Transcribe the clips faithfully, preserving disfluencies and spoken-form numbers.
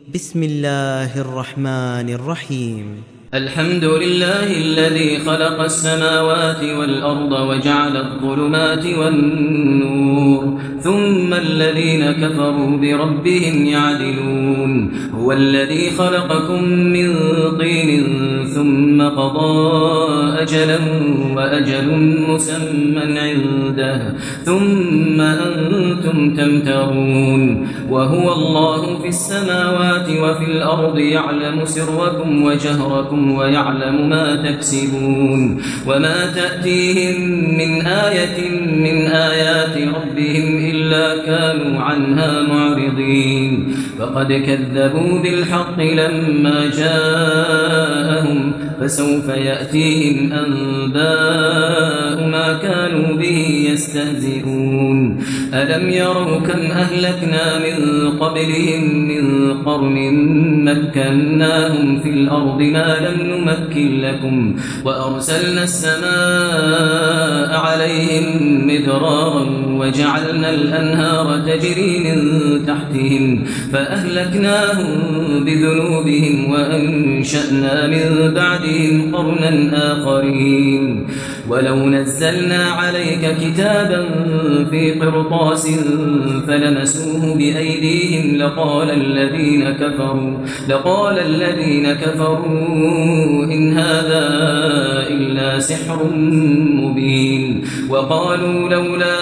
بسم الله الرحمن الرحيم. الحمد لله الذي خلق السماوات والأرض وجعل الظلمات والنور ثم الذين كفروا بربهم يعدلون. هو الذي خلقكم من طين ثم قضى أجلا وأجل مسمى عنده ثم أنتم تمترون. وهو الله في السماوات وفي الأرض يعلم سركم وجهركم ويعلم ما تكسبون. وما تأتيهم من آية من آيات ربهم إلا كانوا عنها معرضين. فقد كذبوا بالحق لما جاءهم فسوف يأتيهم أنباء ما كانوا به يستهزئون. ألم يروا كم أهلكنا من قبلهم من قرن مكناهم في الأرض ما لم نمكن لكم وأرسلنا السماء عليهم مدرارا وجعلنا الأنهار تجري من تحتهم فأهلكناهم بذنوبهم وأنشأنا من بعدهم قرنا آخرين. ولو نزلنا عليك كتابا في قرطاس فلمسوه بأيديهم لقال الذين كفروا لقال الذين كفروا إن هذا إلا سحر مبين. وقالوا لولا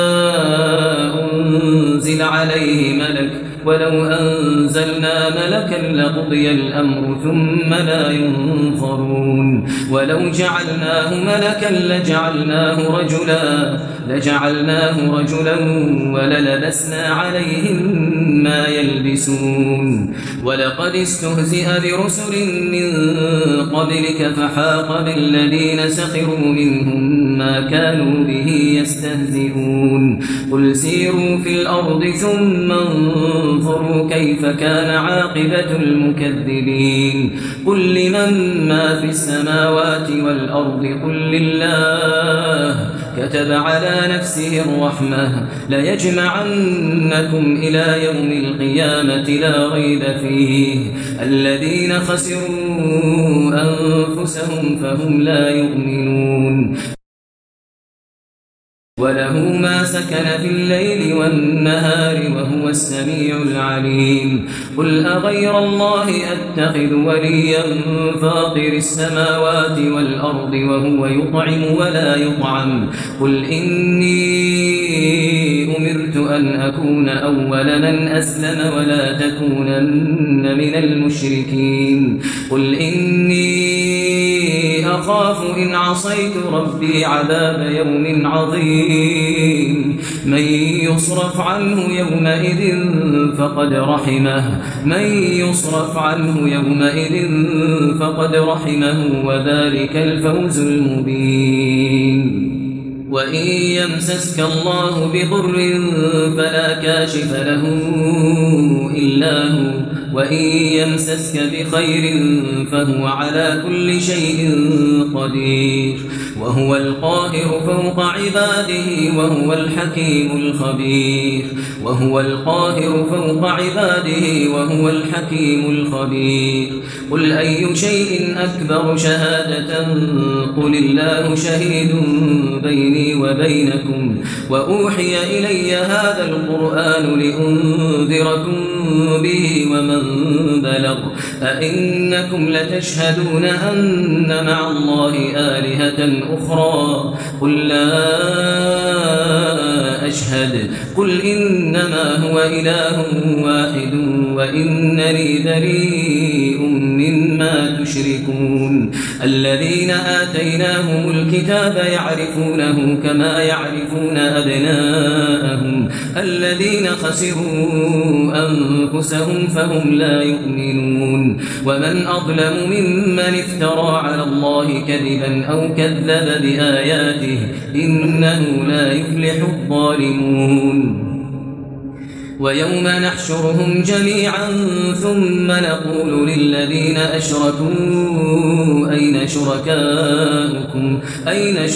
أنزل عليه ملك ولو أنزلنا ملكا لقضي الأمر ثم لا ينظرون. ولو جعلناه ملكا لجعلناه رجلا لجعلناه رجلا وللبسنا عليهم ما يلبسون. ولقد استهزئ برسل من قبلك فحاق بالذين سخروا منهم ما كانوا به يستهزئون. قل سيروا في الأرض ثم انظروا كيف كان عاقبة المكذبين. قل لمن ما في السماوات والأرض قل لله كتب على نفسه الرحمة ليجمعنكم إلى يوم القيامة لا ريب فيه. الذين خسروا أنفسهم فهم لا يؤمنون. وله ما سكن في الليل والنهار وهو السميع العليم. قل أغير الله أتخذ وليا فاطر السماوات والأرض وهو يطعم ولا يطعم. قل إني أمرت أن أكون أول من أسلم ولا تكونن من المشركين. قل إني أخاف إن عصيت ربي عذاب يوم عظيم. من يصرف عنه يومئذ فقد رحمه من يصرف عنه يومئذ فقد رحمه وذلك الفوز المبين. وإن يمسسك الله بضر فلا كاشف له إلا هو وإن يمسسك بخير فهو على كل شيء قدير. وهو القاهر فوق عباده وهو الحكيم الخبير. وهو القاهر فوق عباده وهو الحكيم الخبير. قل أي شيء أكبر شهادة قل الله شهيد بيني وبينكم وأوحي إلي هذا القرآن لأنذركم به ومن بلغ. أئنكم لتشهدون أن مع الله آلهة أخرى قل لا أشهد. قل إنما هو إله واحد وإنني بريء مما تشركون. الذين آتيناهم الكتاب يعرفونه كما يعرفون أبناءهم الذين خسروا أنفسهم فهم لا يؤمنون. ومن أظلم ممن افترى على الله كذبا أو كذب بآياته إنه لا يفلح الظالمون. ويوم نحشرهم جميعا ثم نقول للذين أشركوا أين شركاؤكم أين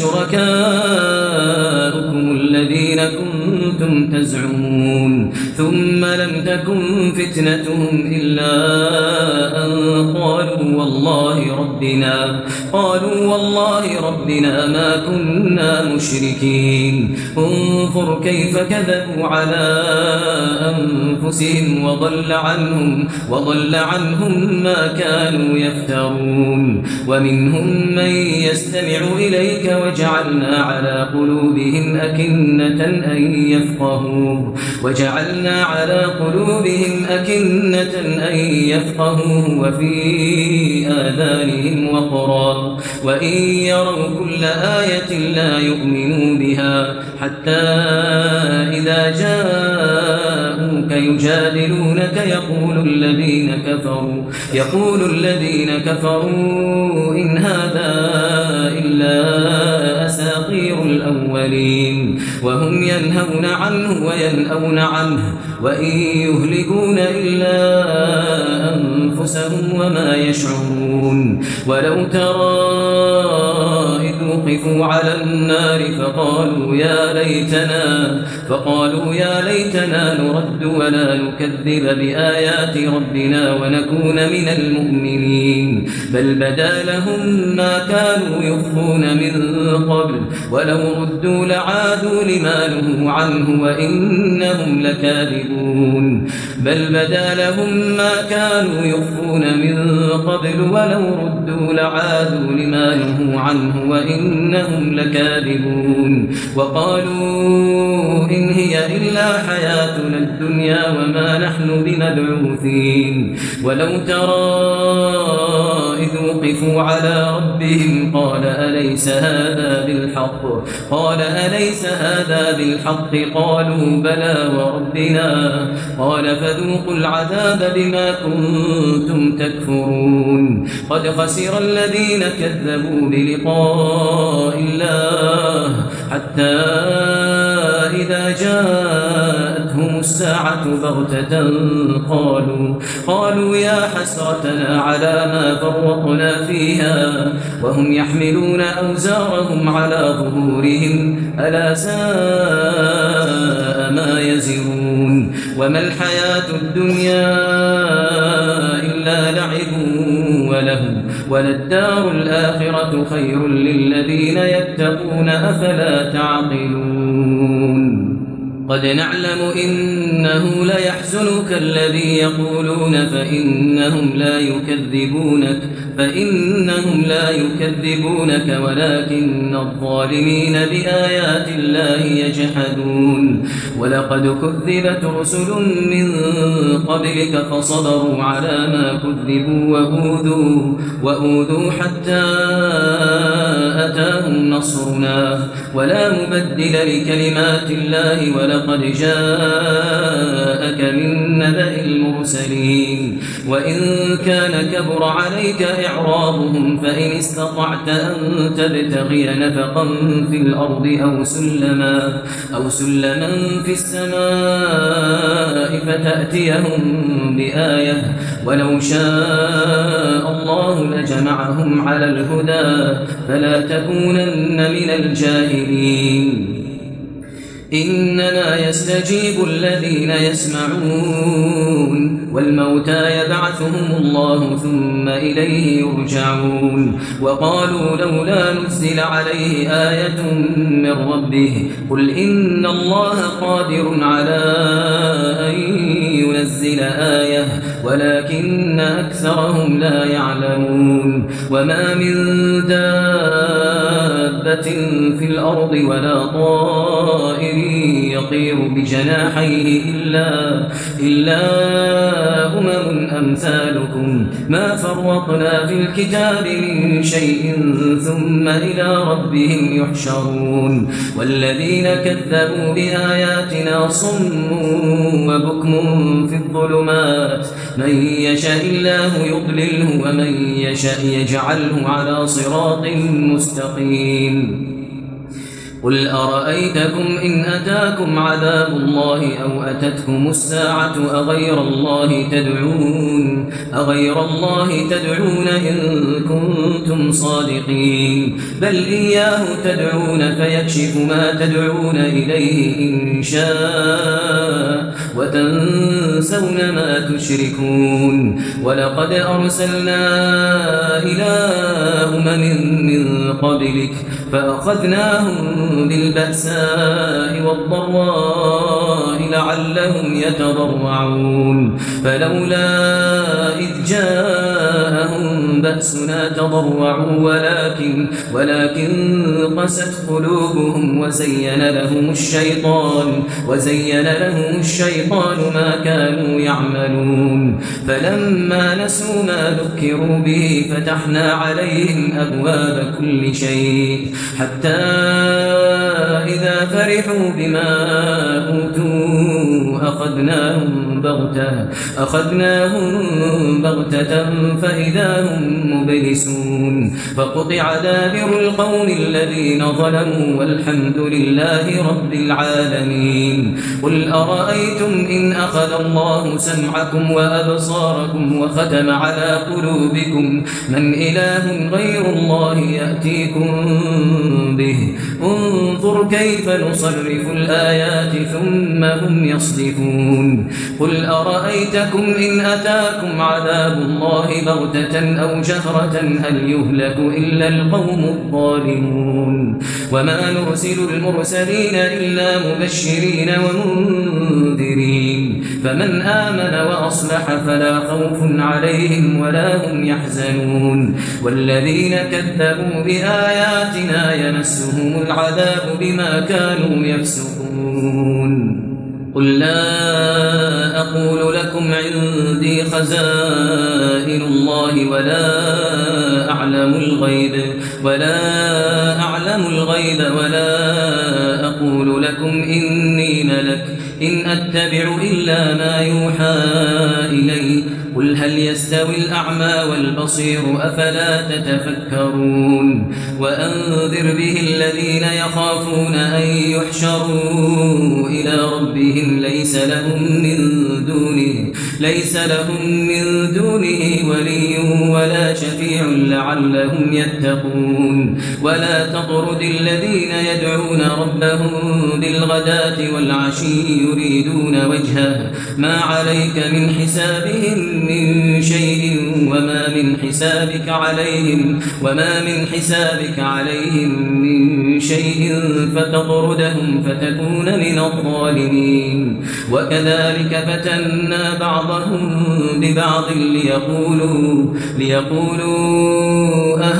شركاؤكم الذين كنتم تزعمون ثم لم تكن فتنتهم إلا أن قالوا والله ربنا قالوا والله ربنا ما كنا مشركين انظر كيف كذبوا على أنفسهم وضل عنهم وضل عنهم ما كانوا يفترون ومنهم من يستمع إليك وجعلنا على قلوبهم أكنة أن يفقهوه وجعلنا على قلوبهم أكنة أن يفقهوه وفي آذانهم وقرا وإن يروا كل آية لا يؤمنوا بها حتى إذا جاءوك يجادلونك يقول الذين كفروا يقول الذين كفروا إن هذا إلا أساطير الأولين وهم ينهون عنه وينأون عنه وإن يهلكون إلا أنفسهم وما يشعرون ولو ترى إذ وقفوا على النار فقالوا يا ليتنا فقالوا يا ليتنا نرد ولا نكذب بآيات ربنا ونكون من المؤمنين بل بدا لهم ما كانوا يخفون من قبل ولو ردوا لعادوا لما نهوا عنه وإنهم لكاذبون بل بدا لهم ما كانوا يخفون من قبل ولو ردوا لعادوا لما نهوا عنه وإنهم لكاذبون وقالوا إن هي إلا حياتنا الدنيا وما نحن بمبعوثين ولو ترى إذ وقفوا على ربهم قال أليس هذا بالحق قال أليس هذا بالحق قالوا بلى وربنا قال فذوقوا العذاب بما كنتم تكفرون قد خسر الذين كذبوا بلقاء الله حتى إذا جاءتهم الساعة بغتة قالوا قالوا يا حسرتنا على ما فرطنا فيها وهم يحملون أوزارهم على ظهورهم ألا ساء ما يزرون وما الحياة الدنيا إلا لعب وله وللدار الآخرة خير للذين يتقون أفلا تعقلون قد نعلم إنه ليحزنك الذي يقولون فإنهم لا يكذبونك فإنهم لا يكذبونك ولكن الظالمين بآيات الله يجحدون ولقد كذبت رسل من قبلك فصبروا على ما كذبوا وأوذوا وأوذوا حتى أتاهم نصرنا ولا مبدل لكلمات الله ولقد جاءك من نبأ المرسلين وإن كان كبر عليك إعراضهم فإن استطعت أن تبتغي نفقا في الأرض أو سلما أو سلما في السماء فتأتيهم بآية ولو شاء الله لجمعهم على الهدى فلا تكونن من الجاهلين إنما يستجيب الذين يسمعون والموتى يبعثهم الله ثم إليه يرجعون وقالوا لولا نزل عليه آية من ربه قل إن الله قادر على أن ينزل آية ولكن أكثرهم لا يعلمون وما من دابة في الأرض ولا طائر يطير بجناحيه إلا, إلا أمم أمثالكم ما فرطنا في الكتاب من شيء ثم إلى ربهم يحشرون والذين كذبوا بآياتنا صم وبكم في الظلمات من يشاء الله يضلله ومن يشاء يجعله على صراط مستقيم قل أرأيتكم إن أتاكم عذاب الله أو أتتكم الساعة أغير الله تدعون أغير الله تدعون إن كنتم صادقين بل إياه تدعون فيكشف ما تدعون إليه إن شاء وتنسون ما تشركون ولقد أرسلنا إلى أمم من قبلك فأخذناهم بالبأساء والضراء لعلهم يتضرعون فلولا إذ جاءهم بأسنا تضرعوا ولكن ولكن قست قلوبهم وزين لهم الشيطان وزين لهم الشيطان ما كانوا يعملون فلما نسوا ما ذكروا به فتحنا عليهم أبواب كل شيء حتى إذا فرحوا بما أوتوا أخذناهم بغتة أخذناهم بغتة فإذا هم مبلسون فقطع دابر القوم الذين ظلموا والحمد لله رب العالمين قل أرأيتم إن أخذ الله سمعكم وأبصاركم وختم على قلوبكم من إله غير الله يأتيكم به انظر كيف نصرف الآيات ثم هم يصدفون قل أرأيتكم إن أتاكم عذاب الله بغتة أو جهرة هل يهلك إلا القوم الظالمون وما نرسل المرسلين إلا مبشرين ومنذرين فمن آمن وأصلح فلا خوف عليهم ولا هم يحزنون والذين كذبوا بآياتنا يمسهم العذاب بما كانوا يفسقون قل لا أقول لكم عندي خزائن الله ولا أعلم الغيب ولا أعلم الغيب ولا أقول لكم إني ملك إن أتبع إلا ما يوحى إلي قل هل يستوي الأعمى والبصير أفلا تتفكرون وأنذر به الذين يخافون أن يحشروا إلى ربهم ليس لهم من دونه ليس لهم من دونه ولي ولا شفيع لعلهم يتقون ولا تطرد الذين يدعون ربهم بالغداة والعشي يريدون وجهه ما عليك من حسابهم من شيء وما من حسابك عليهم وما من حسابك عليهم من شيء فتطردهم فتكون من الظالمين وكذلك فتنا بعضهم ببعض ليقولوا ليقولوا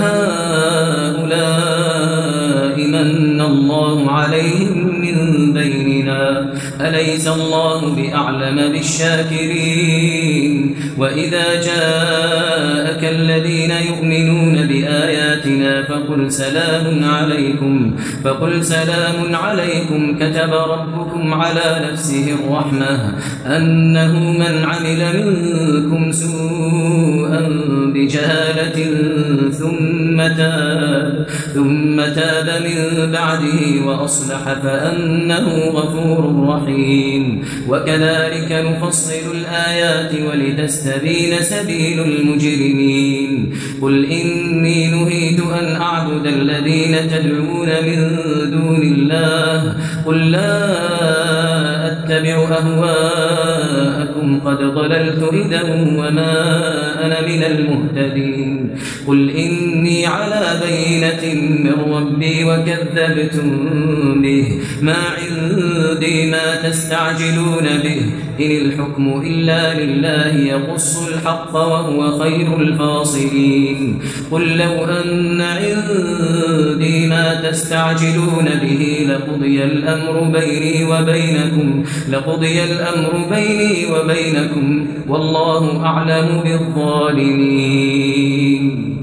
أهؤلاء من الله عليهم من بيننا أليس الله بأعلم بالشاكرين وإذا جاءك الذين يؤمنون بآياتنا فقل سلام عليكم فقل سلام عليكم كتب ربكم على نفسه الرحمة أنه من عمل منكم سوءا بجهالة ثم تاب ثم تاب من بعده وأصلح فأنه غفور رحيم وكذلك نفصل الآيات ولتستبين سبيل المجرمين قل إني نهيت أن أعبد الذين تدعون من دون الله قل لا أتبع أهواءكم قد ضللت إذا وما أنا من المهتدين قل إني على بينة من ربي وكذبتم به ما عندي ما تستعجلون به إن الحكم إلا لله يقص الحق وهو خير الفاصلين قل لو أن عندي ما تستعجلون به لقضي الأمر بيني وبينكم لقضي الأمر بيني وبينكم والله أعلم بالظالمين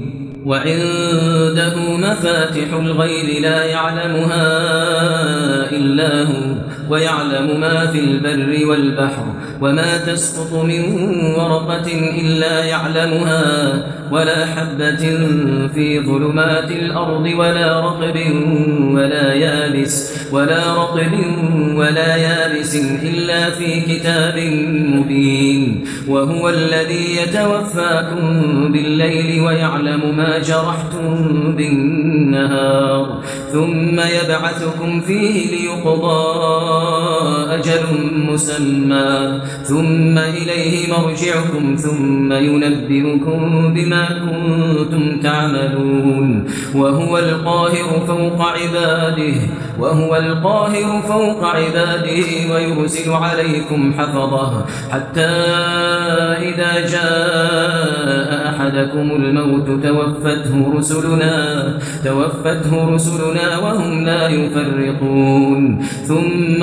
وعنده مفاتح الغيب لا يعلمها إلا هو ويعلم ما في البر والبحر وما تسقط من ورقة إلا يعلمها ولا حبة في ظلمات الأرض ولا رطب ولا يابس ولا رطب ولا يابس إلا في كتاب مبين وهو الذي يتوفاكم بالليل ويعلم ما جرحتم بالنهار ثم يبعثكم فيه ليقضى أجل مسمى ثم إليه مرجعكم ثم ينبئكم بما كنتم تعملون وهو القاهر فوق عباده وهو القاهر فوق عباده ويرسل عليكم حفظه حتى إذا جاء أحدكم الموت توفته رسلنا توفته رسلنا وهم لا يفرطون ثم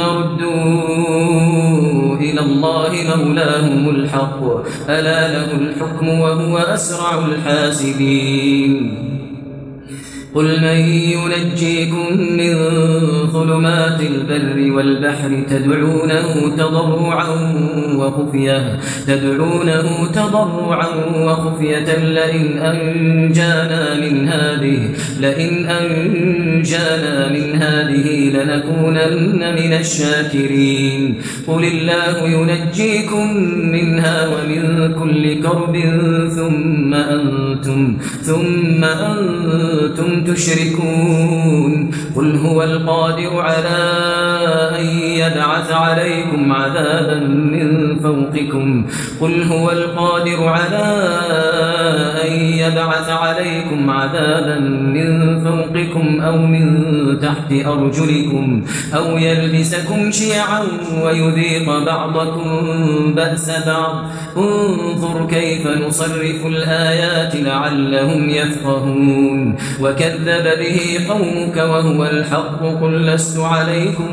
ردوا إلى الله مولاهم الحق ألا له الحكم وهو أسرع الحاسبين قل من ينجيكم من ظلمات البر والبحر تدعونه تضرعا وخفية تدعونه تضرعا وخفية لئن أنجانا من هذه لئن أنجانا من هذه لنكونن من الشاكرين قل الله ينجيكم منها ومن كل كرب ثم أنتم ثم أنتم تشركون قل هو القادر على أن يبعث عليكم عذابا من فوقكم قل هو القادر على أن يبعث عليكم عذابا من فوقكم أو من تحت أرجلكم أو يلبسكم شيعا ويذيق بعضكم بأس بعض انظر كيف نصرف الآيات لعلهم يفقهون وكذب به قومك وهو الحق قل لست عليكم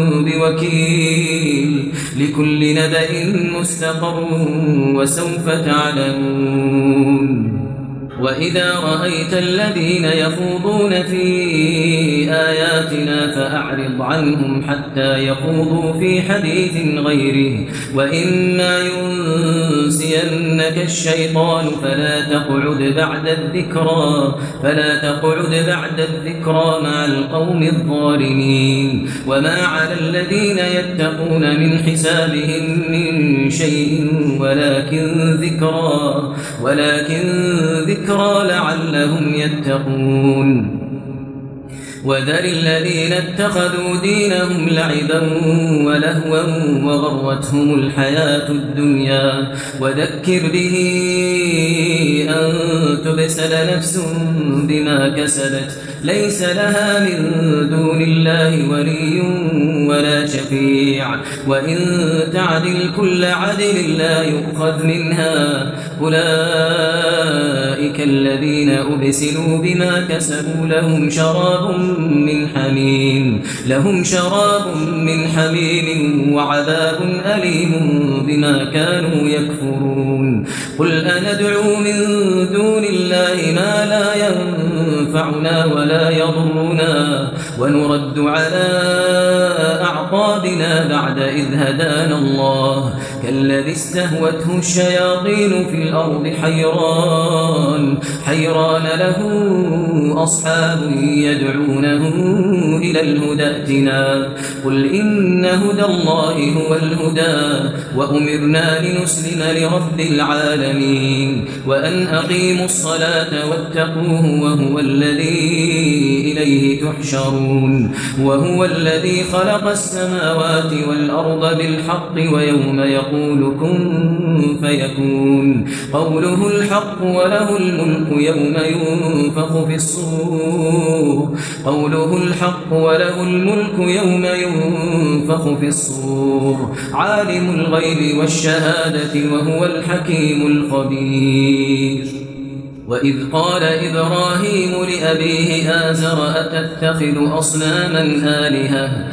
بوكيل لكل نبأ مستقر وسوف تعلمون وإذا رأيت الذين يخوضون في آياتنا فأعرض عنهم حتى يخوضوا في حديث غيره وإما ينسينك الشيطان فلا تقعد بعد الذكرى فلا تقعد بعد الذكرى مع القوم الظالمين وما على الذين يتقون من حسابهم من شيء ولكن ذكرى ولكن ذكرى لعلهم يتقون وذر الذين اتخذوا دينهم لعبا ولهوا وغرتهم الحياة الدنيا وذكر به أن تبسل نفس بما كسبت ليس لها من دون الله ولي ولا شفيع وإن تعدل كل عدل لا يؤخذ منها أولئك الذين أبسلوا بما كسبوا لهم شراب من حميم لهم شراب من حميم وعذاب أليم بما كانوا يكفرون قل أندعو من دون الله ما لا ينفعنا ولا يضرنا ونرد على أعقابنا بعد إذ هدانا الله كالذي استهوته الشياطين في الأرض حيران حيران له أصحاب يدعونه إلى الهدى ائتنا قل إن هدى الله هو الهدى وأمرنا لنسلم لرب العالمين وأن أقيموا الصلاة واتقوه وهو الذي إليه تحشرون وهو الذي خلق السماوات والأرض بالحق ويوم يقول كن فيكون قوله الحق وله الملك يوم ينفخ في الصور قوله الحق وله الملك يوم ينفخ في الصور عالم الغيب والشهادة وهو الحكيم الخبير وإذ قال إبراهيم لأبيه آزر أتتخذ أصناما آلهة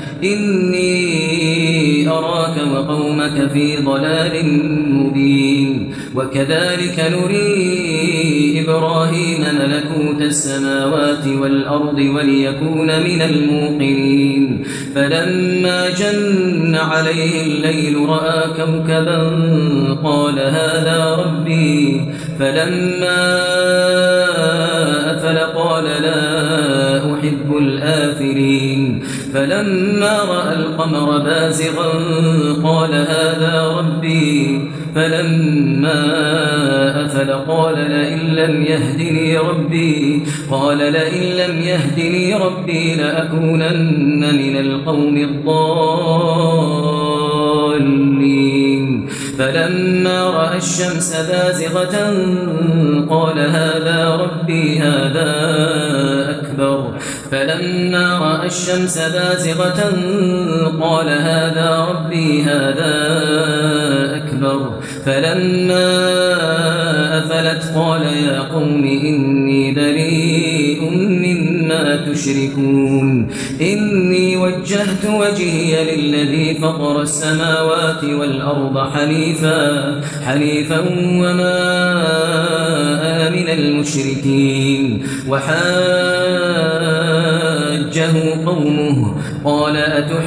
إني أراك وقومك في ضلال مبين وكذلك نري إبراهيم ملكوت السماوات والأرض وليكون من الموقنين فلما جن عليه الليل رأى كوكبا قال هذا ربي فلما أفل قال لا أحب الآفلين فلما رأى القمر بازغا قال هذا ربي فلما أفل قال لئن لم يهدني ربي قال لئن لم يهدني ربي لأكونن من القوم الضالين فلما رأى الشمس بازغة قال هذا ربي هذا أكبر فلما رأى الشمس بازغة قال هذا ربي هذا أكبر فلما أفلت قال يا قوم إني بريء مما تشركون إني وجهت وجهي للذي فطر السماوات والأرض حنيفا حنيفا وما أنا من المشركين وحاجه قومه قال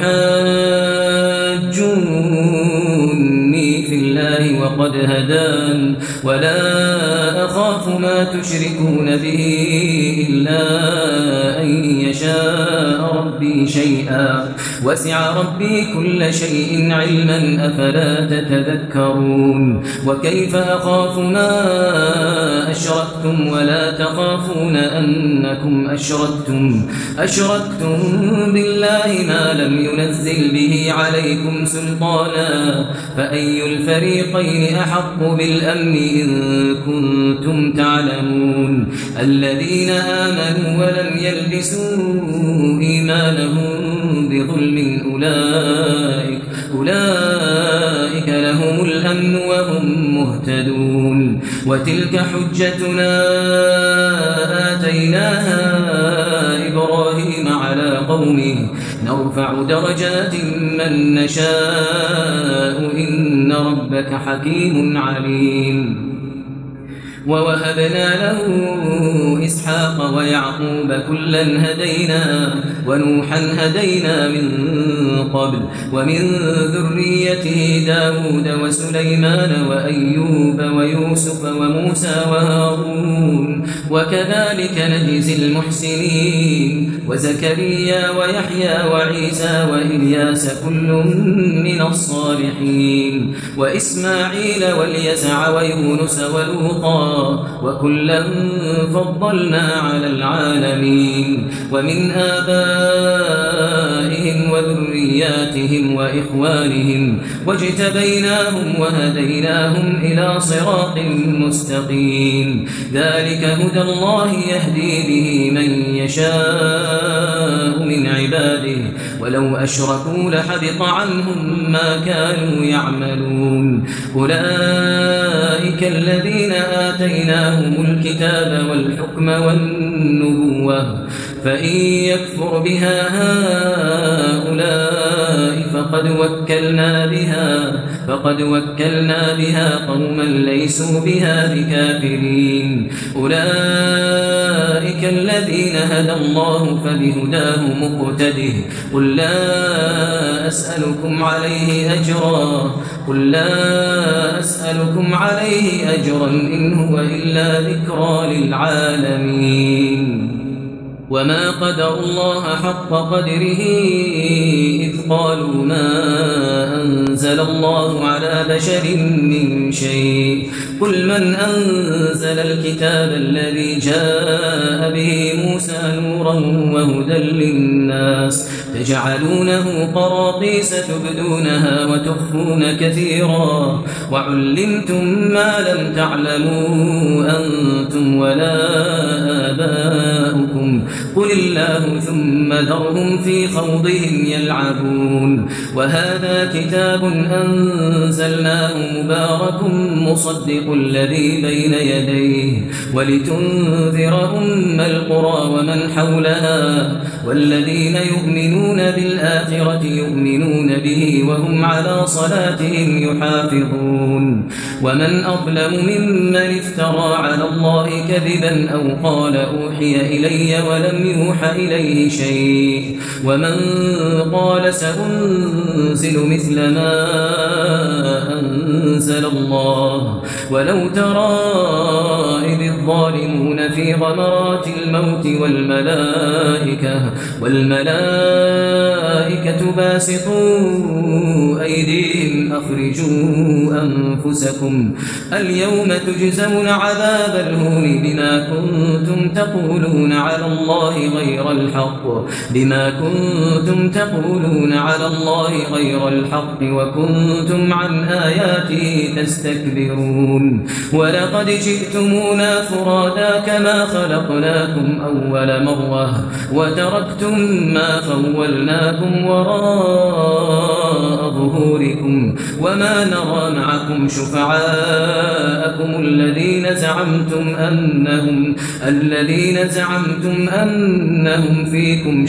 أتحاجوني في الله وقد هدان ولا أخاف ما تشركون به إلا أن يشاء ربي شيئا وسع ربي كل شيء علما أفلا تتذكرون وكيف أخاف ما أشركتم ولا تخافون أنكم أشركتم أشركتم بالله ما لم ينزل به عليكم سلطانا فأي الفريقين أحق بالأمن إن كنتم تعلمون الذين آمنوا ولم يلبسوا إيمانهم بظلم أولئك أولئك لهم الأمن وهم مهتدون وتلك حجتنا آتيناها إبراهيم على قومه نرفع درجات من نشاء إن ربك حكيم عليم ووهبنا له إسحاق ويعقوب كلا هدينا ونوحا هدينا من قبل ومن ذريته داود وسليمان وأيوب ويوسف وموسى وهارون وكذلك نجزي المحسنين وزكريا ويحيى وعيسى وإلياس كل من الصالحين وإسماعيل واليسع ويونس ولوطا وكلا فضلنا على العالمين ومن آبائهم وذرياتهم وإخوانهم واجتبيناهم وهديناهم إلى صراط مستقيم ذلك هدى الله يهدي به من يشاء من عباده ولو أشركوا لحبط عنهم ما كانوا يعملون أولئك الذين آتيناهم الكتاب والحكم والنبوة فإن يكفر بها هؤلاء فقد وكلنا بها فقد وكلنا بها قوما ليسوا بها بكافرين أولئك الذين هدى الله فبهداه مقتده قل لا أسألكم عليه أجرا قل لا أسألكم عليه أجرا إن هو إلا ذكرى للعالمين وما قدر الله حق قدره إذ قالوا ما أنزل الله على بشر من شيء قل من أنزل الكتاب الذي جاء به موسى نورا وهدى للناس تجعلونه قراطيس تبدونها وتخفون كثيرا وعلمتم ما لم تعلموا أنتم ولا آباؤكم قل الله ثم ذرهم في خوضهم يلعبون وهذا كتاب أنزلناه مبارك مصدق الذي بين يديه ولتنذر أم القرى ومن حولها والذين يؤمنون بالآخرة يؤمنون به وهم على صلاتهم يحافظون ومن أظلم ممن افترى على الله كذبا أو قال أوحي إلي ولم يوح إليه شيء ومن قال سأنزل مثل ما أنزل الله ولو ترى إذ الظالمون في غمرات الموت والملائكة والملائكة باسطوا أيديهم أخرجوا أنفسكم اليوم تجزون عذاب الهون بما كنتم تقولون على الله غير الحق بما كنتم تقولون على الله غير الحق وكنتم عن آياته تستكبرون ولقد جئتمونا فرادا كما خلقناكم أول مرة وتركتم ما خولناكم وراء ظهوركم وما نرى معكم شفعاءكم الذين زعمتم أنهم الذين زعمتم أنهم فيكم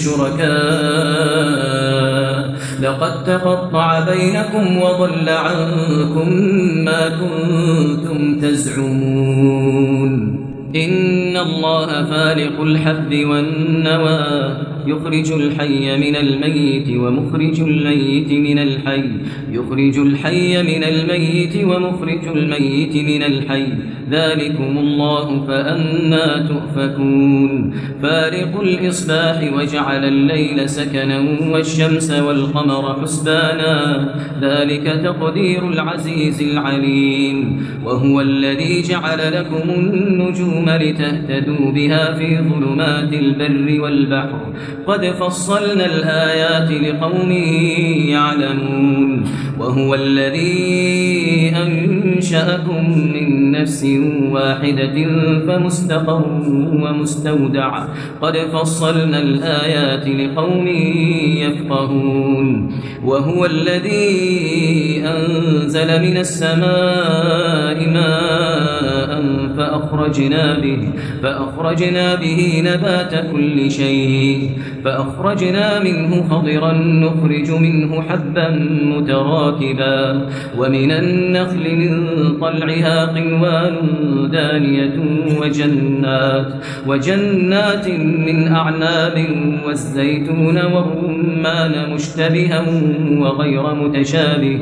شركاء لقد تقطع بينكم وضل عنكم ما كنتم تزعمون إن الله فالق الحب والنوى يخرج الحي من الميت ومخرج الميت من الحي يخرج الحي من الميت ومخرج الميت من الحي ذلكم الله فأنى تؤفكون فارق الإصباح وجعل الليل سكنا والشمس والقمر حسبانا ذلك تقدير العزيز العليم وهو الذي جعل لكم النجوم لتهتدوا بها في ظلمات البر والبحر قد فصلنا الآيات لقوم يعلمون وهو الذي أنشأكم من نفس واحدة فمستقر ومستودع قد فصلنا الآيات لقوم يفقهون وهو الذي أنزل من السماء ماء فأخرجنا به فأخرجنا به نبات كل شيء فأخرجنا منه خضرا نخرج منه حبا متراكبا ومن النخل من طلعها قنوان دانية وجنات وجنات من أعناب والزيتون والرمان مشتبها وغير متشابه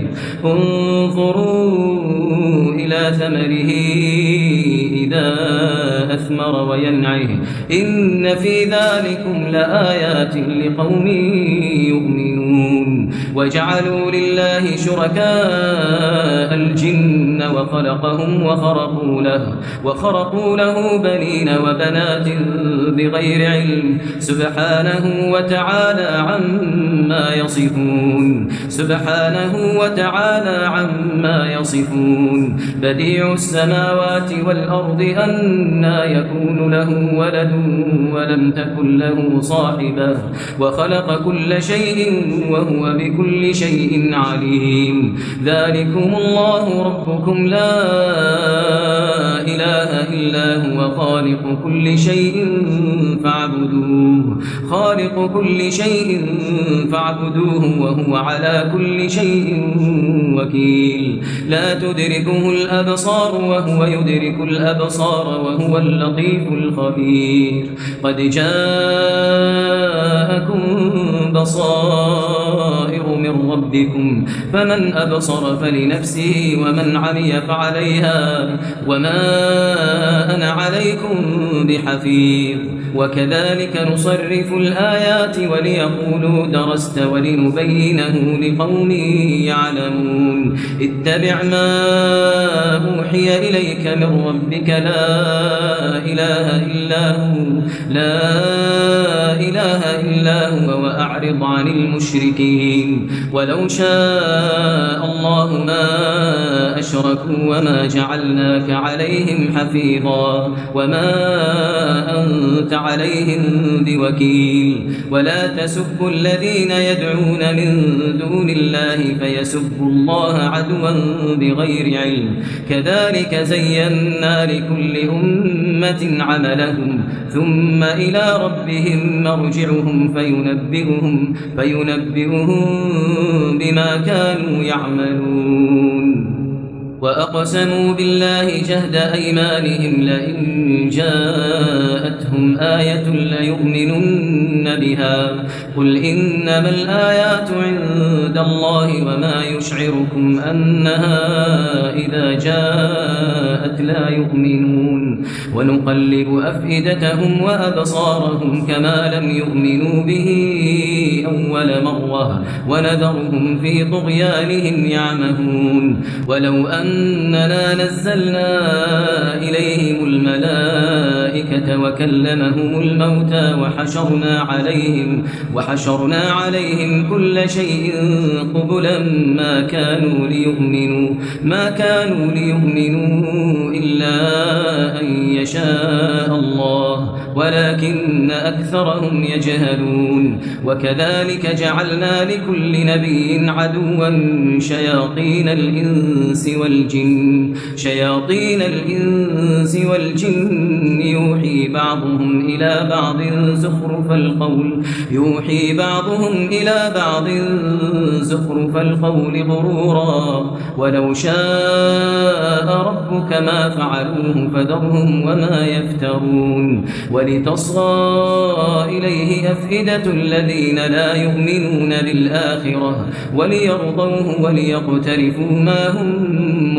انظروا إلى ثمره إذا أثمر وينعه إن في ذلكم لآيات لقوم يؤمنون وجعلوا لله شركاء الجن وخلقهم وخرقوا له وخرقوا له بنين وبنات بغير علم سبحانه وتعالى عما يصفون سبحانه وتعالى عما يصفون بديع السماوات والأرض أنى يكون له ولد ولم تكن له صاحبة وخلق كل شيء وهو بكل شيء عليم ذلكم الله ربكم لا إله إلا هو خالق كل شيء فاعبدوه خالق كل شيء فاعبدوه وهو على كل شيء وكيل لا تدركه الأبصار وهو يدرك الأبصار وهو اللطيف الخبير قد جاءكم بصائر من ربكم فمن أبصر فلنفسه ومن عمي فعليها وما أنا عليكم بحفيظ وكذلك نصرف الآيات وليقولوا درست ولنبينه لقوم يعلمون اتبع ما أوحي إليك من ربك لا إله إلا هو لا إله إلا هو وأعرض عن المشركين ولو شاء الله ما أشركوا وما جعلناك عليهم حفيظا وما أنت عليهم بوكيل ولا تسبوا الذين يدعون من دون الله فيسبوا الله عدوا بغير علم كذلك زينا لكل أمة عملهم ثم إلى ربهم مرجعهم فينبئهم, فينبئهم بما كانوا يعملون وأقسموا بالله جهد أيمانهم لئن جاءتهم آية ليؤمنن بها قل إنما الآيات عند الله وما يشعركم أنها إذا جاءت لا يؤمنون ونقلب أفئدتهم وأبصارهم كما لم يؤمنوا به أول مرة ونذرهم في طغيانهم يعمهون ولو أننا نزلنا إليهم الملائكة وكلمهم الموتى وحشرنا عليهم, وحشرنا عليهم كل شيء قبلا ما كانوا ليؤمنوا, ما كانوا ليؤمنوا إلا أن يشاء الله ولكن أكثرهم يجهلون وكذلك جعلنا لكل نبي عدوا شياطين الإنس والجن شياطين الإنس والجن يوحي بعضهم إلى بعض زخرف القول يوحي بعضهم إلى بعض زخرف القول غرورا ولو شاء ربك ما فعلوه فذرهم وما يفترون ولتصغى إليه أفئدة الذين لا يؤمنون بالآخرة وليرضوه وليقترفوا ما هم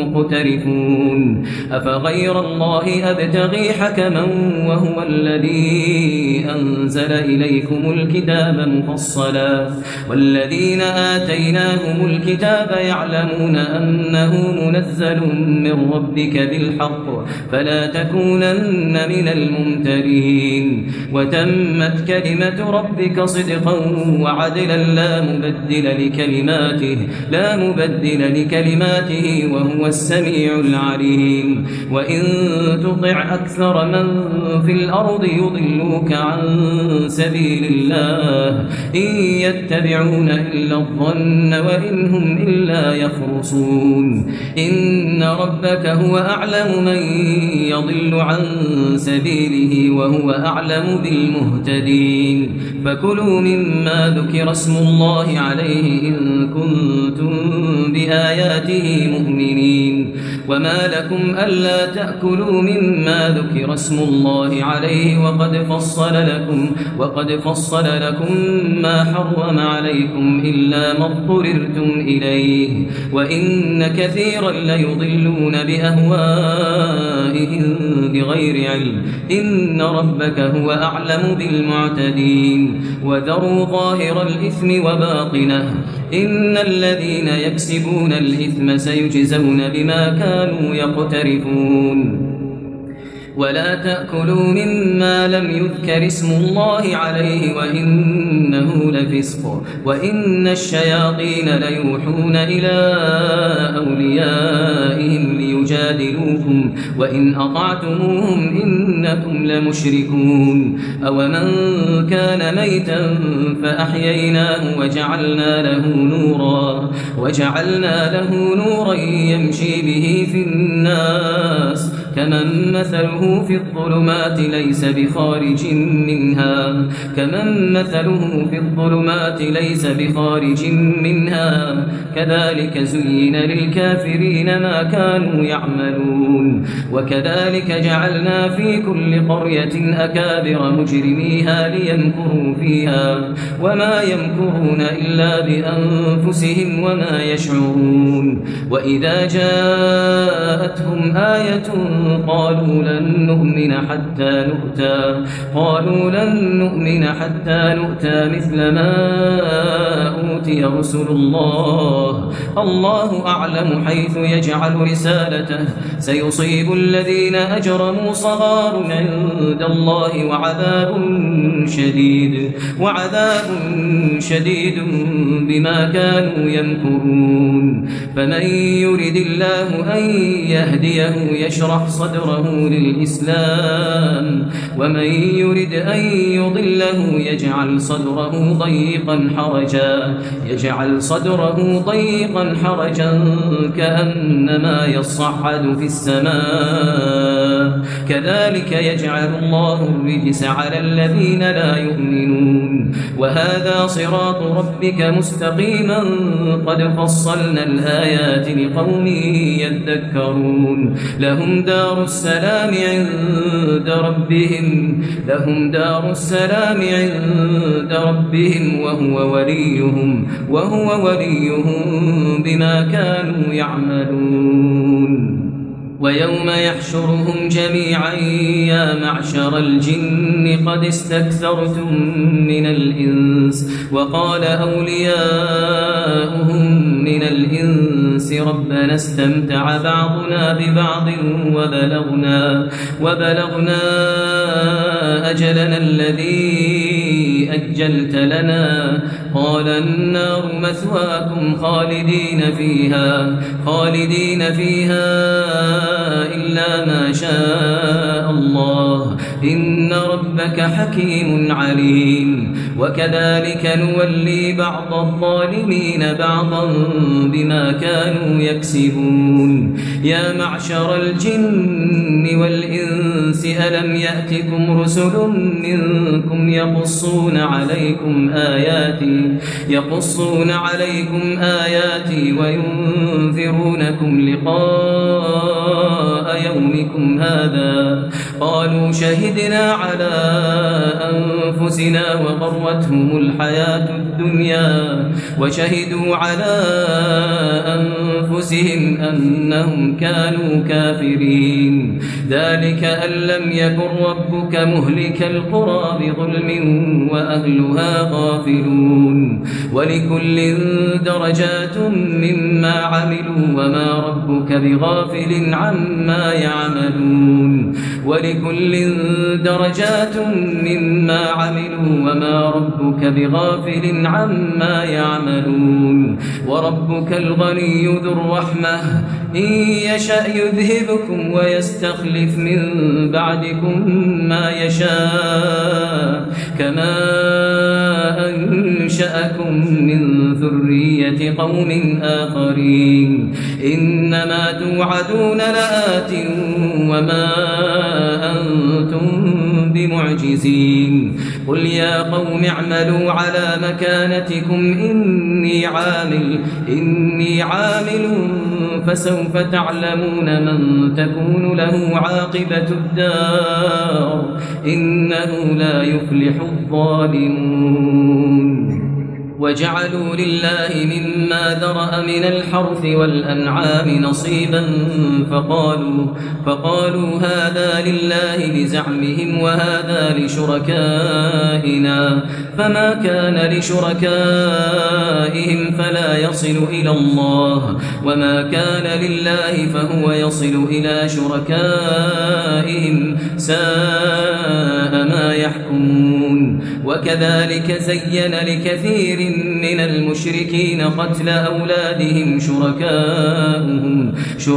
مقترفون أفغير الله أبتغي حكما وهو الذي أنزل إليكم الكتاب مفصلا والذين آتيناهم الكتاب يعلمون أنه منزل من ربك بالحق فلا تكونن من الممترين وتمت كلمة ربك صدقا وعدلا لا مبدل لكلماته لا مبدل لكلماته وهو السميع العليم وإن تطع أكثر من في الأرض يضلوك عن سبيل الله إن يتبعون إلا الظن وإن هم إلا يخرصون إن ربك هو أعلم من يضل عن سبيله وهو أعلم بالمهتدين فكلوا مما ذكر اسم الله عليه إن كنتم بآياته مؤمنين وما لكم ألا تأكلوا مما ذكر اسم الله عليه وقد فصل لكم وقد فصل لكم ما حرم عليكم إلا ما اضطررتم إليه وإن كثيرا ليضلون بأهوائهم بغير علم إن ربك هو أعلم بالمعتدين وذروا ظاهر الإثم وباطنه إن الذين يكسبون الإثم سيجزون بما كانوا يقترفون ولا تأكلوا مما لم يذكر اسم الله عليه وإنه لفسق وإن الشياطين ليوحون إلى أوليائهم ليجادلوكم وإن أطعتموهم إنكم لمشركون أومن كان ميتا فأحييناه وجعلنا له نورا وجعلنا له نورا يمشي به في الناس كمن مثله في الظلمات ليس بخارج منها كمن مثله في الظلمات ليس بخارج منها كذلك زين للكافرين ما كانوا يعملون وكذلك جعلنا في كل قرية أكابر مجرميها ليمكروا فيها وما يمكرون إلا بأنفسهم وما يشعرون وإذا جاءتهم آية قالوا لن نؤمن حتى نؤتى قالوا لن نؤمن حتى نؤتى مثل ما أوتي رسل الله الله أعلم حيث يجعل رسالته سيصيب الذين أجرموا صغار عند الله وعذاب شديد وعذاب شديد بما كانوا يمكرون فمن يرد الله أن يهديه يشرح صدره للإسلام ومن يرد أن يضله يجعل صدره ضيقا حرجا يجعل صدره ضيقا حرجا كأنما يصعد في السماء كذلك يجعل الله الرجس على الذين لا يؤمنون وهذا صراط ربك مستقيما قد فصلنا الآيات لقوم يذكرون لهم دار السلام عند ربهم لهم دار السلام عند ربهم وهو وليهم وهو وليهم بما كانوا يعملون ويوم يحشرهم جميعا يا معشر الجن قد استكثرتم من الإنس وقال أولياؤهم من الإنس ربنا استمتع بعضنا ببعض وبلغنا, وبلغنا أجلنا الذي أجلت لنا قال النار مثواكم خالدين فيها خالدين فيها إلا ما شاء الله إن ربك حكيم عليم وكذلك نولي بعض الظالمين بعضا بما كانوا يكسبون يا معشر الجن والإنس ألم يأتكم رسل منكم يقصون عليكم آياتي يقصون عليكم آياتي وينذرونكم لقاء يومكم هذا قالوا شهدنا على أنفسنا وغرتهم الحياة الدنيا وشهدوا على أنفسهم أنهم كانوا كافرين ذلك أن لم يكن ربك مهلك القرى بظلم وأهلها غافلون ولكل درجات مما عملوا وما ربك بغافل عما يعملون ولكل درجات مما عملوا وما ربك بغافل عما يعملون وربك الغني ذو الرحمة إن يشأ يذهبكم ويستخلف من بعدكم ما يشاء كما أنشأكم من ذرية قوم آخرين إنما توعدون لآت وما أنتم بمعجزين قل يا قوم اعملوا على مكانتكم إني عامل إني عامل فسوف تعلمون من تكون له عاقبة الدار إنه لا يفلح الظالمون وجعلوا لله مما ذرأ من الحرث والأنعام نصيبا فقالوا, فقالوا هذا لله بزعمهم وهذا لشركائنا فما كان لشركائهم فلا يصل إلى الله وما كان لله فهو يصل إلى شركائهم ساء ما يحكمون وكذلك زين لكثير من المشركين قتل أولادهم شركاؤهم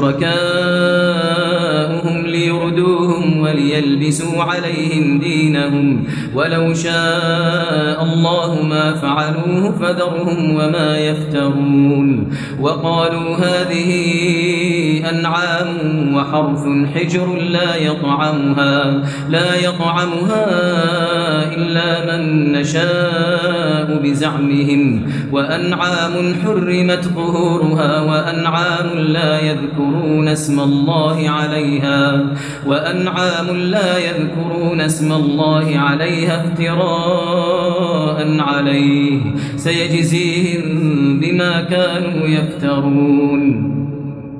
شركاؤهم ليردوهم وليلبسوا عليهم دينهم ولو شاء الله ما فعلوه فذرهم وما يفترون وقالوا هذه أنعام وحرث حجر لا يطعمها لا يطعمها إلا من نشاء بزعمهم وأنعام حرمت ظهورها وأنعام لا يذكرون اسم الله عليها وأنعام لا يذكرون اسم الله عليها افتراء عليه سيجزيهم بما كانوا يفترون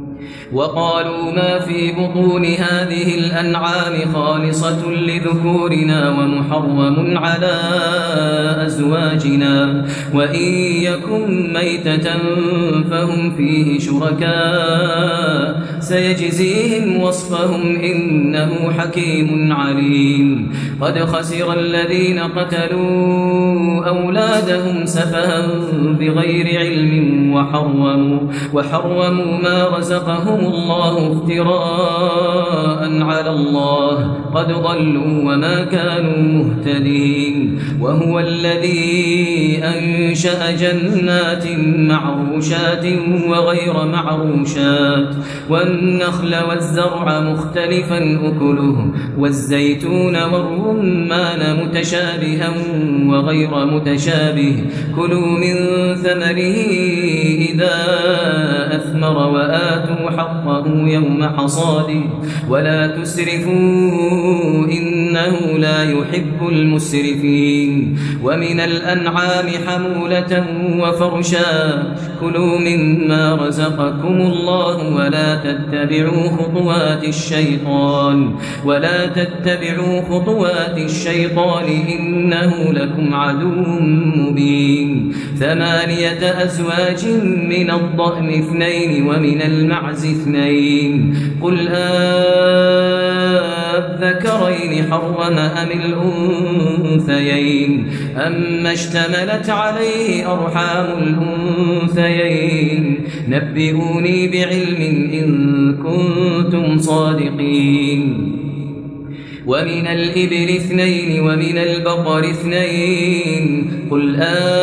وقالوا ما في بطون هذه الأنعام خالصة لذكورنا ومحرم على أزواجنا وإن يكن ميتة فهم فيه شركاء سيجزيهم وصفهم إنه حكيم عليم. قد خسر الذين قتلوا أولادهم سفها بغير علم وحرموا, وحرموا ما رزقهم الله افتراء على الله قد ضلوا وما كانوا مهتدين. وهو الذي أنشأ جنات معروشات وغير معروشات والنخل والزرع مختلفا أكله والزيتون والرمان متشابها وغير متشابه كلوا من ثمره إذا أثمر وآتوا حقه يوم حصاده ولا تسرفوا إنه لا يحب المسرفين. ومن الأنعام حمولة وفرشا كلوا مما رزقكم الله ولا تتبعوا خطوات الشيطان ولا تتبعوا خطوات الشيطان إنه لكم عدو مبين. ثمانية أزواج من الضأن اثنين ومن المعز اثنين قل أذكرين حرم أم الأنثيين أما اشتملت عليه أرحام الأنثيين نبئوني بعلم إن كنتم صادقين. ومن الإبل اثنين ومن البقر اثنين قل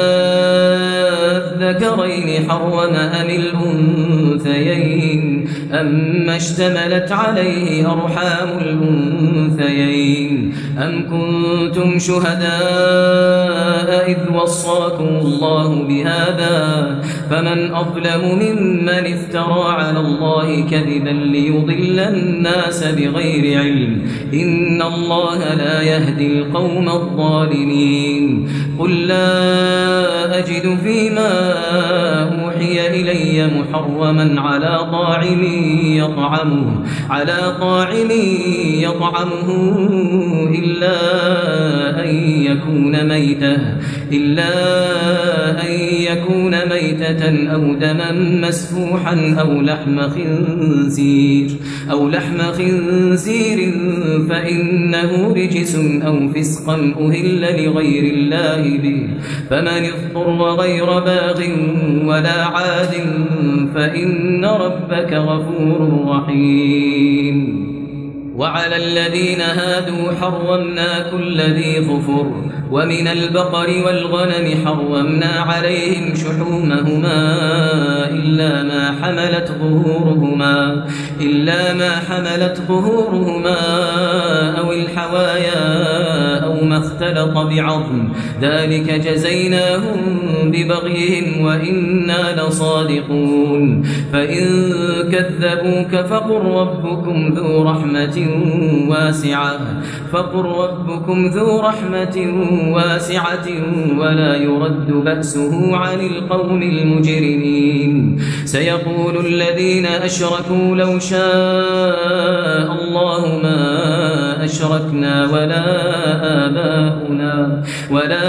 أذكرين حرم أم الأنثيين أما اشتملت عليه أرحام الأنثيين أم كنتم شهداء إذ وصاكم الله بهذا فمن أظلم ممن افترى على الله كذبا ليضل الناس بغير علم إن الله لا يهدي القوم الظالمين. قل لا أجد فيما أوحي إلي محرما على طاعم يطعمه على طاعم يطعمه إلا أن يكون ميتة إلا أن يكون ميتة أو دما مسفوحا أو لحم خنزير أو لحم خنزير فإنه رجس أو فسقا أهل لغير الله به فمن اضطر غير باغ ولا عاد فإن ربك غفور رحيم. وعلى الذين هادوا حرمنا كل ذي ظفر ومن البقر والغنم حرمنا عليهم شحومهما إلا ما حملت ظهورهما إلا ما حملت ظهورهما أو الحوايا أو ما اختلط بعظم ذلك جزيناهم ببغيهم وإنا لصادقون. فإن كذبوك فقل ربكم ذو رحمة واسعة فقل ربكم ذو رحمة واسعة ولا يرد بأسه عن القوم المجرمين. سيقول الذين أشركوا لو شاء الله ما أشركنا ولا آباؤنا ولا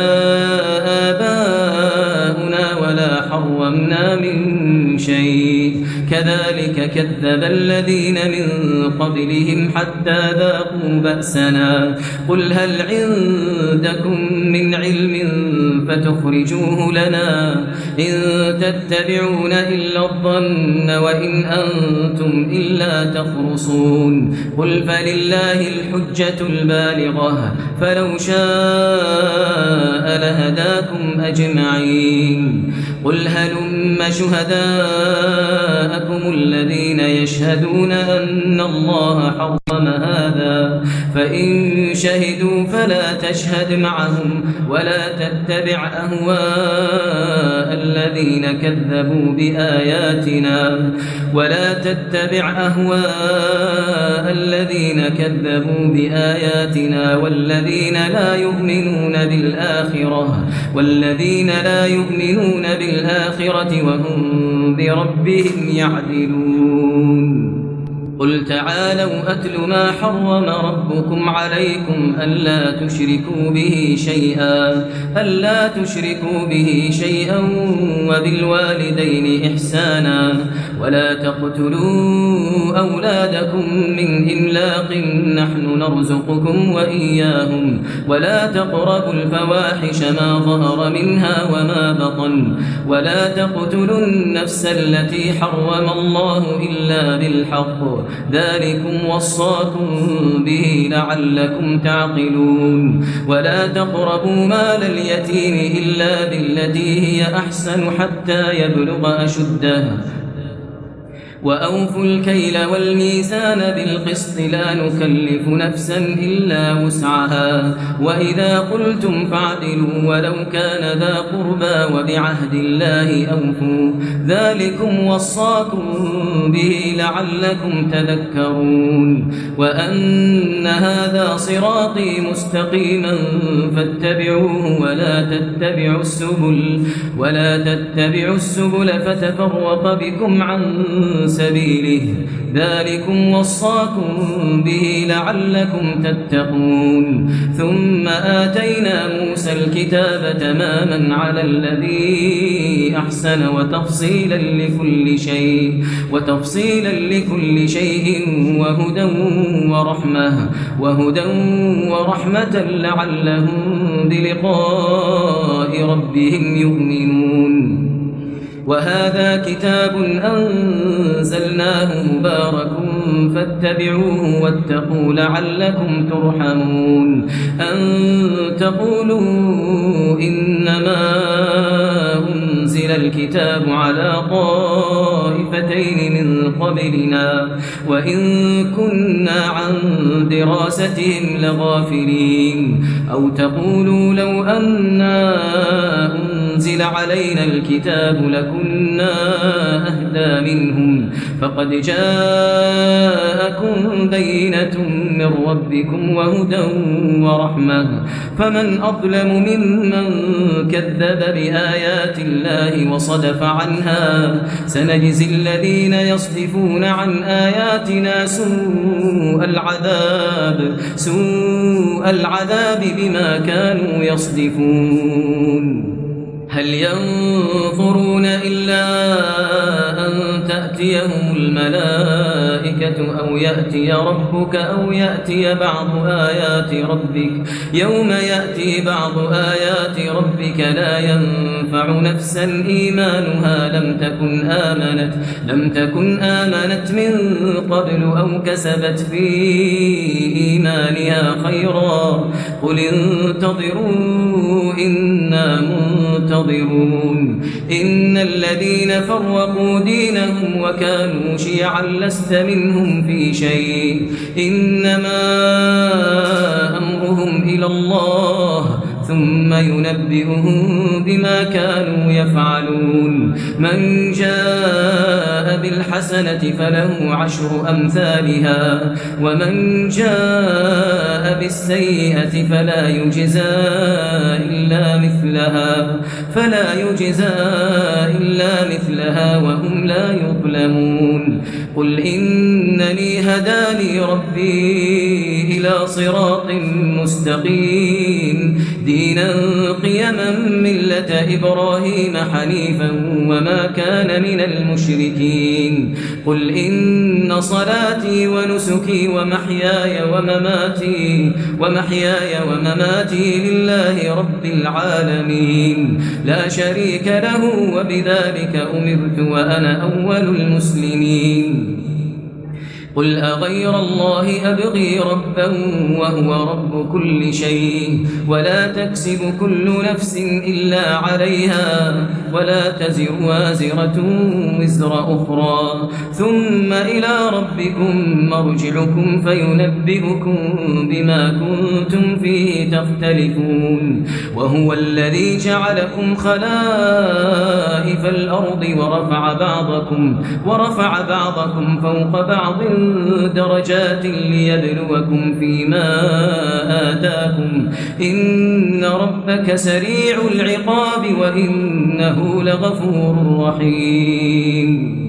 آباؤنا ولا حرمنا من شيء كذلك كذب الذين من قبلهم حتى ذاقوا بأسنا. قل هل عندكم من علم فتخرجوه لنا إن تتبعون إلا الظن وإن أنتم إلا تخرصون. قل فلله الحجة البالغة فلو شاء لهداكم أجمعين. قل هلم شهداءكم الذين يشهدون أن الله حرم هذا هذا فإن شهدوا فلا تشهد معهم ولا تتبع أهواء الذين كذبوا بآياتنا ولا تتبع أهواء الذين كذبوا بآياتنا والذين لا يؤمنون بالآخرة والذين لا يؤمنون بالآخرة وهم بربهم يعدلون قل تعالوا أتل ما حرم ربكم عليكم ألا تشركوا به شيئا ألا تشركوا به شيئا وبالوالدين إحسانا ولا تقتلوا أولادكم من إملاق نحن نرزقكم وإياهم ولا تقربوا الفواحش ما ظهر منها وما بطن ولا تقتلوا النفس التي حرم الله إلا بالحق ذلكم وصاكم به لعلكم تعقلون ولا تقربوا مال اليتيم إلا بالتي هي أحسن حتى يبلغ أشده وأوفوا الكيل والميزان بالقسط لا نكلف نفسا إلا وسعها وإذا قلتم فاعدلوا ولو كان ذا قربى وبعهد الله أوفوا ذلكم وصاكم به لعلكم تذكرون وأن هذا صراطي مستقيما فاتبعوه ولا تتبعوا السبل ولا تتبعوا السبل فتفرق بكم عن سبيله ذلكم وصاكم به لعلكم تتقون ثم آتينا موسى الكتاب تماما على الذي أحسن وتفصيلا لكل شيء وتفصيلا لكل شيء وهدى ورحمة وهدى ورحمة لعلهم بلقاء ربهم يؤمنون وهذا كتاب أنزلناه مبارك فاتبعوه واتقوا لعلكم ترحمون أن تقولوا إنما أنزل الكتاب على طائفتين من قبلنا وإن كنا عن دراستهم لغافلين أو تقولوا لو أنا أنزل علينا الكتاب لكنا أهدى منهم فقد جاءكم بينة من ربكم وهدى ورحمة فمن أظلم ممن كذب بآيات الله وصدف عنها سنجزي الذين يصدفون عن آياتنا سوء العذاب سوء العذاب بما كانوا يصدفون هل ينظرون إلا أن تأتيهم الملائكة أو يأتي ربك أو يأتي بعض آيات ربك يوم يأتي بعض آيات ربك لا ينفع نفسا إيمانها لم تكن آمنت لم تكن آمنت من قبل أو كسبت في إيمانها خيرا قل انتظروا إنا منتظرون إن الذين فرقوا دينهم وكانوا شيعا لست منهم في شيء إنما أمرهم إلى الله ثم ينبئهم بما كانوا يفعلون من جاء بالحسنة فله عشر أمثالها ومن جاء بالسيئة فلا يجزى إلا مثلها فلا يجزى إلا مثلها وهم لا يظلمون قل إنني هداني ربي إلى صراط مستقيم دينا قيما ملة إبراهيم حنيفا وما كان من المشركين قل إن صلاتي ونسكي ومحياي ومماتي ومحياي ومماتي لله رب العالمين لا شريك له وبذلك أمرت وأنا أول المسلمين قل أغير الله أبغي ربا وهو رب كل شيء ولا تكسب كل نفس إلا عليها ولا تزر وازرة وزر أخرى ثم إلى ربكم مرجعكم فينبئكم بما كنتم فيه تختلفون وهو الذي جعلكم خلائف الأرض ورفع بعضكم ورفع بعضكم فوق بعض درجات ليبلوكم فيما آتاكم إن ربك سريع العقاب وإنه لغفور رحيم